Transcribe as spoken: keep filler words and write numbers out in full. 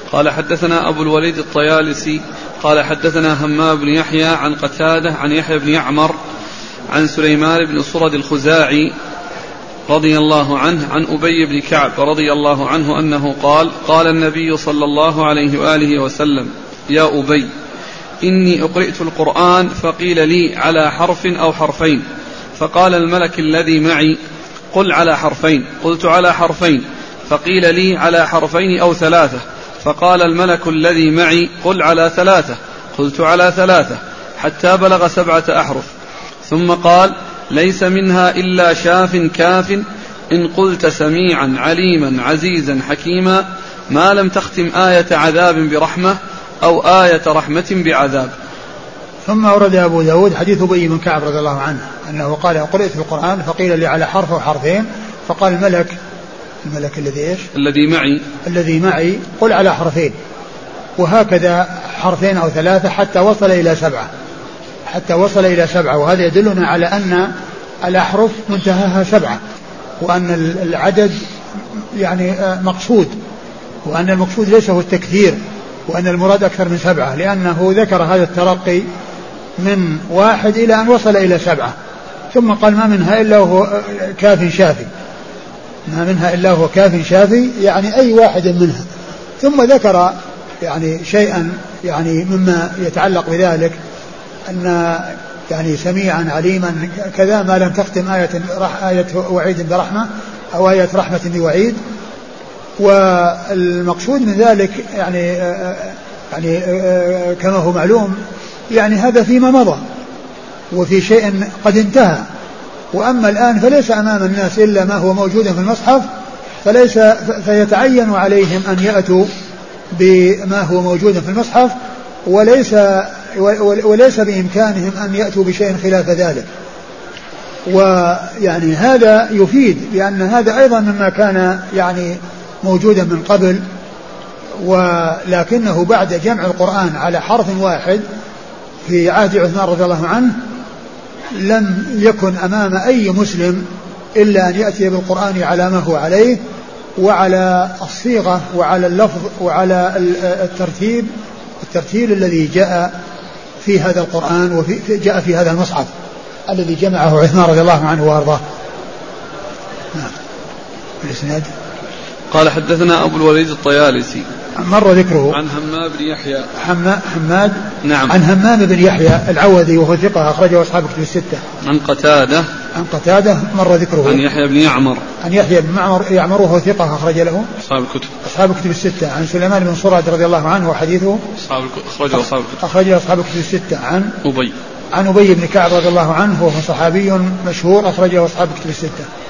قال حدثنا أبو الوليد الطيالسي قال حدثنا همام بن يحيى عن قتادة عن يحيى بن يعمر عن سليمان بن صرد الخزاعي رضي الله عنه عن أبي بن كعب رضي الله عنه أنه قال قال النبي صلى الله عليه وآله وسلم يا أبي إني أقرأت القرآن فقيل لي على حرف أو حرفين فقال الملك الذي معي قل على حرفين قلت على حرفين فقيل لي على حرفين أو ثلاثة فقال الملك الذي معي قل على ثلاثة قلت على ثلاثة حتى بلغ سبعة أحرف ثم قال ليس منها إلا شاف كاف إن قلت سميعا عليما عزيزا حكيما ما لم تختم آية عذاب برحمة أو آية رحمة بعذاب. ثم أورد أبو داود حديث أبي بن كعب رضي الله عنه أنه قال قرأت في القرآن فقيل لي على حرف وحرفين فقال الملك الملك الذي إيش الذي معي الذي معي قل على حرفين وهكذا حرفين أو ثلاثة حتى وصل إلى سبعة حتى وصل إلى سبعة وهذا يدلنا على أن الأحرف منتهاها سبعة وأن العدد يعني مقصود وأن المقصود ليس هو التكثير وأن المراد أكثر من سبعة لأنه ذكر هذا الترقي من واحد إلى أن وصل إلى سبعة ثم قال ما منها إلا هو كاف شافي ما منها إلا هو كاف شافي يعني أي واحد منها ثم ذكر يعني شيئا يعني مما يتعلق بذلك أن يعني سميعا عليما كذا ما لم تختم آية, آية وعيد برحمة أو آية رحمة بوعيد. والمقصود من ذلك يعني يعني كما هو معلوم يعني هذا فيما مضى وفي شيء قد انتهى وأما الآن فليس أمام الناس إلا ما هو موجود في المصحف فليس فيتعين عليهم أن يأتوا بما هو موجود في المصحف وليس وليس بإمكانهم أن يأتوا بشيء خلاف ذلك. ويعني هذا يفيد بأن هذا أيضا مما كان يعني موجودا من قبل ولكنه بعد جمع القرآن على حرف واحد في عهد عثمان رضي الله عنه لم يكن أمام أي مسلم إلا أن يأتي بالقرآن على ما هو عليه وعلى الصيغة وعلى اللفظ وعلى الترتيب الترتيب الذي جاء في هذا القرآن وفي جاء في هذا المصحف الذي جمعه عثمان رضي الله عنه وارضاه. نعم. الإسناد قال حدثنا أبو الوليد الطيالسي مر ذكره عن همام بن يحيى حماد نعم عن همام بن يحيى العوذي وهو ثقة أخرجه أصحاب كتب الستة. عن قتادة عن قتادة مر ذكره عن يحيى بن يعمر عن يحيى بن معمر يعمر وهو ثقة أخرج له أصحاب الكتب أصحاب كتب الستة. عن سليمان بن صرد رضي الله عنه وحديثه أصحاب أخرجه أصحاب الكتب أخرجه أصحاب كتب الستة. عن أبي عن أبي بن كعب رضي الله عنه وهو صحابي مشهور أخرجه أصحاب كتب الستة.